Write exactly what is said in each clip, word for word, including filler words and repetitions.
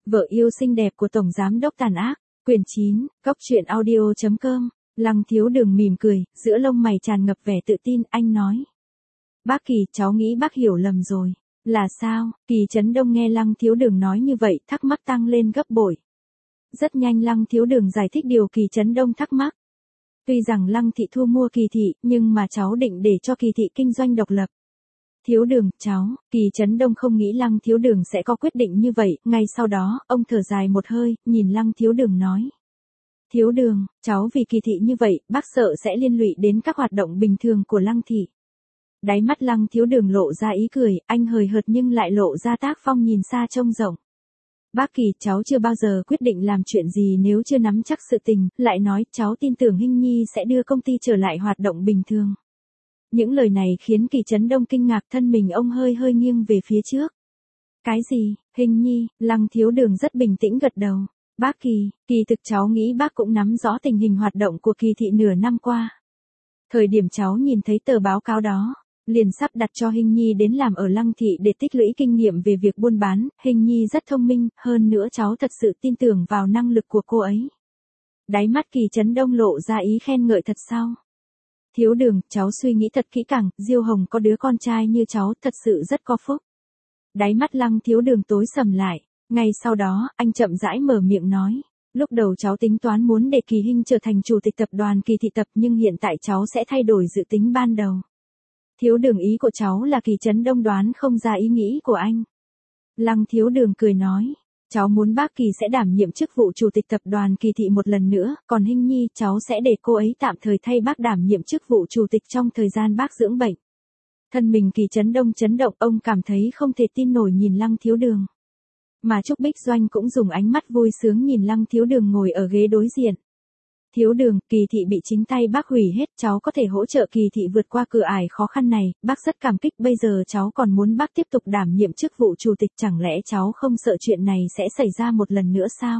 Vợ yêu xinh đẹp của Tổng Giám đốc tàn ác, quyển chín, cốc truyện audio chấm com, Lăng Thiếu Đường mỉm cười, giữa lông mày tràn ngập vẻ tự tin, anh nói. Bác Kỳ, cháu nghĩ bác hiểu lầm rồi. Là sao? Kỳ Trấn Đông nghe Lăng Thiếu Đường nói như vậy, thắc mắc tăng lên gấp bội. Rất nhanh Lăng Thiếu Đường giải thích điều Kỳ Trấn Đông thắc mắc. Tuy rằng Lăng Thị thu mua Kỳ Thị, nhưng mà cháu định để cho Kỳ Thị kinh doanh độc lập. Thiếu Đường, cháu, Kỳ Trấn Đông không nghĩ Lăng Thiếu Đường sẽ có quyết định như vậy, ngay sau đó, ông thở dài một hơi, nhìn Lăng Thiếu Đường nói. Thiếu Đường, cháu vì Kỳ Thị như vậy, bác sợ sẽ liên lụy đến các hoạt động bình thường của Lăng Thị. Đáy mắt Lăng Thiếu Đường lộ ra ý cười, anh hời hợt nhưng lại lộ ra tác phong nhìn xa trông rộng. Bác Kỳ, cháu chưa bao giờ quyết định làm chuyện gì nếu chưa nắm chắc sự tình, lại nói cháu tin tưởng Hinh Nhi sẽ đưa công ty trở lại hoạt động bình thường. Những lời này khiến Kỳ Trấn Đông kinh ngạc, thân mình ông hơi hơi nghiêng về phía trước. Cái gì, Hinh Nhi? Lăng Thiếu Đường rất bình tĩnh gật đầu. Bác Kỳ, kỳ thực cháu nghĩ bác cũng nắm rõ tình hình hoạt động của Kỳ Thị nửa năm qua. Thời điểm cháu nhìn thấy tờ báo cáo đó, liền sắp đặt cho Hinh Nhi đến làm ở Lăng Thị để tích lũy kinh nghiệm về việc buôn bán. Hinh Nhi rất thông minh, hơn nữa cháu thật sự tin tưởng vào năng lực của cô ấy. Đáy mắt Kỳ Trấn Đông lộ ra ý khen ngợi thật sao? Thiếu Đường, cháu suy nghĩ thật kỹ càng, Diêu Hồng có đứa con trai như cháu thật sự rất có phúc. Đáy mắt Lăng Thiếu Đường tối sầm lại, ngay sau đó, anh chậm rãi mở miệng nói. Lúc đầu cháu tính toán muốn để Kỳ Hinh trở thành chủ tịch tập đoàn Kỳ Thị Tập, nhưng hiện tại cháu sẽ thay đổi dự tính ban đầu. Thiếu Đường, ý của cháu là Kỳ Trấn Đông đoán không ra ý nghĩ của anh. Lăng Thiếu Đường cười nói. Cháu muốn bác Kỳ sẽ đảm nhiệm chức vụ chủ tịch tập đoàn Kỳ Thị một lần nữa, còn Hinh Nhi cháu sẽ để cô ấy tạm thời thay bác đảm nhiệm chức vụ chủ tịch trong thời gian bác dưỡng bệnh. Thân mình Kỳ Trấn Đông chấn động, ông cảm thấy không thể tin nổi nhìn Lăng Thiếu Đường. Mà Trúc Bích Doanh cũng dùng ánh mắt vui sướng nhìn Lăng Thiếu Đường ngồi ở ghế đối diện. Thiếu Đường, Kỳ Thị bị chính tay bác hủy hết, cháu có thể hỗ trợ Kỳ Thị vượt qua cửa ải khó khăn này, bác rất cảm kích, bây giờ cháu còn muốn bác tiếp tục đảm nhiệm chức vụ chủ tịch, chẳng lẽ cháu không sợ chuyện này sẽ xảy ra một lần nữa sao?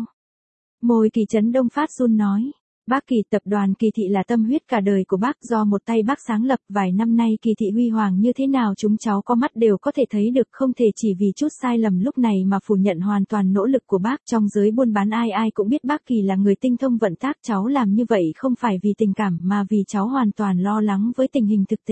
Môi Kỳ Trấn Đông phát run nói. Bác Kỳ, tập đoàn Kỳ Thị là tâm huyết cả đời của bác, do một tay bác sáng lập, vài năm nay Kỳ Thị huy hoàng như thế nào chúng cháu có mắt đều có thể thấy được, không thể chỉ vì chút sai lầm lúc này mà phủ nhận hoàn toàn nỗ lực của bác. Trong giới buôn bán ai ai cũng biết bác Kỳ là người tinh thông vận tác, cháu làm như vậy không phải vì tình cảm mà vì cháu hoàn toàn lo lắng với tình hình thực tế.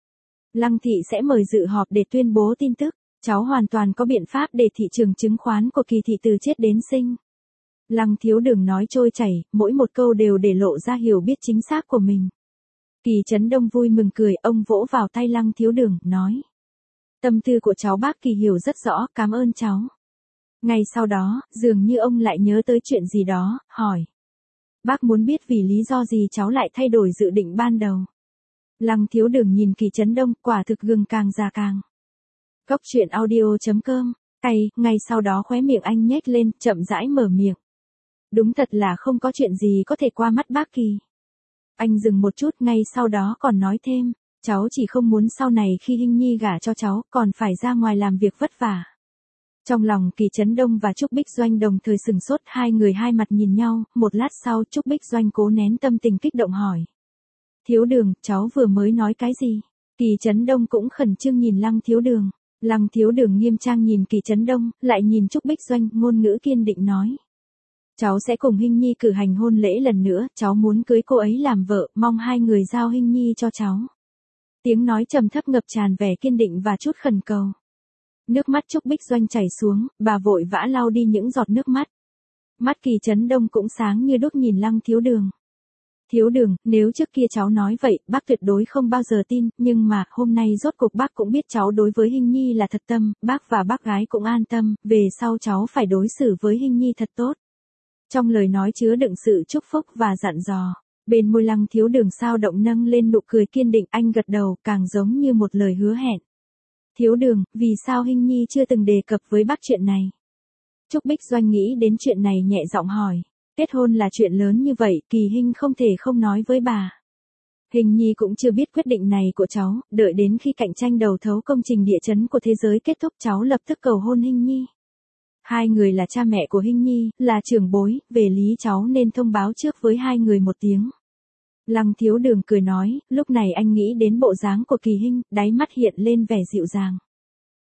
Lăng Thị sẽ mời dự họp để tuyên bố tin tức, cháu hoàn toàn có biện pháp để thị trường chứng khoán của Kỳ Thị từ chết đến sinh. Lăng Thiếu Đường nói trôi chảy, mỗi một câu đều để lộ ra hiểu biết chính xác của mình. Kỳ Trấn Đông vui mừng cười, ông vỗ vào tay Lăng Thiếu Đường, nói. Tâm tư của cháu bác Kỳ hiểu rất rõ, cảm ơn cháu. Ngay sau đó, dường như ông lại nhớ tới chuyện gì đó, hỏi. Bác muốn biết vì lý do gì cháu lại thay đổi dự định ban đầu. Lăng Thiếu Đường nhìn Kỳ Trấn Đông, quả thực gừng càng già càng. Cốc truyện audio chấm com, cay, ngay sau đó khóe miệng anh nhếch lên, chậm rãi mở miệng. Đúng thật là không có chuyện gì có thể qua mắt bác Kỳ. Anh dừng một chút, ngay sau đó còn nói thêm, cháu chỉ không muốn sau này khi Hinh Nhi gả cho cháu, còn phải ra ngoài làm việc vất vả. Trong lòng Kỳ Trấn Đông và Trúc Bích Doanh đồng thời sừng sốt, hai người hai mặt nhìn nhau, một lát sau Trúc Bích Doanh cố nén tâm tình kích động hỏi. Thiếu Đường, cháu vừa mới nói cái gì? Kỳ Trấn Đông cũng khẩn trương nhìn Lăng Thiếu Đường. Lăng Thiếu Đường nghiêm trang nhìn Kỳ Trấn Đông, lại nhìn Trúc Bích Doanh, ngôn ngữ kiên định nói. Cháu sẽ cùng Hinh Nhi cử hành hôn lễ lần nữa, cháu muốn cưới cô ấy làm vợ, mong hai người giao Hinh Nhi cho cháu. Tiếng nói trầm thấp ngập tràn vẻ kiên định và chút khẩn cầu. Nước mắt Trúc Bích Doanh chảy xuống, bà vội vã lau đi những giọt nước mắt. Mắt Kỳ Trấn Đông cũng sáng như đuốc nhìn Lăng Thiếu Đường. Thiếu Đường, nếu trước kia cháu nói vậy, bác tuyệt đối không bao giờ tin, nhưng mà, hôm nay rốt cuộc bác cũng biết cháu đối với Hinh Nhi là thật tâm, bác và bác gái cũng an tâm, về sau cháu phải đối xử với Hinh Nhi thật tốt. Trong lời nói chứa đựng sự chúc phúc và dặn dò, bên môi Lăng Thiếu Đường sao động nâng lên nụ cười kiên định, anh gật đầu, càng giống như một lời hứa hẹn. Thiếu Đường, vì sao Hinh Nhi chưa từng đề cập với bác chuyện này? Trúc Bích Doanh nghĩ đến chuyện này nhẹ giọng hỏi. Kết hôn là chuyện lớn như vậy, Kỳ Hinh không thể không nói với bà. Hinh Nhi cũng chưa biết quyết định này của cháu, đợi đến khi cạnh tranh đầu thấu công trình địa chấn của thế giới kết thúc cháu lập tức cầu hôn Hinh Nhi. Hai người là cha mẹ của Hinh Nhi, là trưởng bối, về lý cháu nên thông báo trước với hai người một tiếng. Lăng Thiếu Đường cười nói, lúc này anh nghĩ đến bộ dáng của Kỳ Hinh, đáy mắt hiện lên vẻ dịu dàng.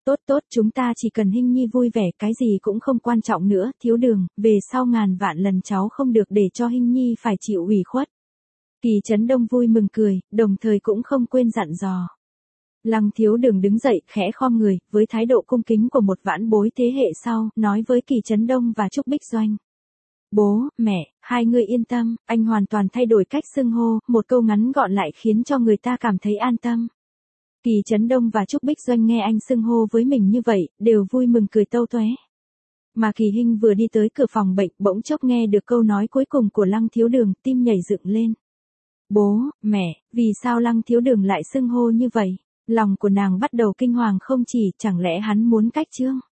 Tốt tốt, chúng ta chỉ cần Hinh Nhi vui vẻ, cái gì cũng không quan trọng nữa, Thiếu Đường, về sau ngàn vạn lần cháu không được để cho Hinh Nhi phải chịu ủy khuất. Kỳ Chấn Đông vui mừng cười, đồng thời cũng không quên dặn dò. Lăng Thiếu Đường đứng dậy, khẽ khom người, với thái độ cung kính của một vãn bối thế hệ sau, nói với Kỳ Chấn Đông và Trúc Bích Doanh. Bố, mẹ, hai người yên tâm, anh hoàn toàn thay đổi cách xưng hô, một câu ngắn gọn lại khiến cho người ta cảm thấy an tâm. Kỳ Chấn Đông và Trúc Bích Doanh nghe anh xưng hô với mình như vậy, đều vui mừng cười tâu toé. Mà Kỳ Hinh vừa đi tới cửa phòng bệnh, bỗng chốc nghe được câu nói cuối cùng của Lăng Thiếu Đường, tim nhảy dựng lên. Bố, mẹ, vì sao Lăng Thiếu Đường lại xưng hô như vậy? Lòng của nàng bắt đầu kinh hoàng, không chỉ, chẳng lẽ hắn muốn cách Trương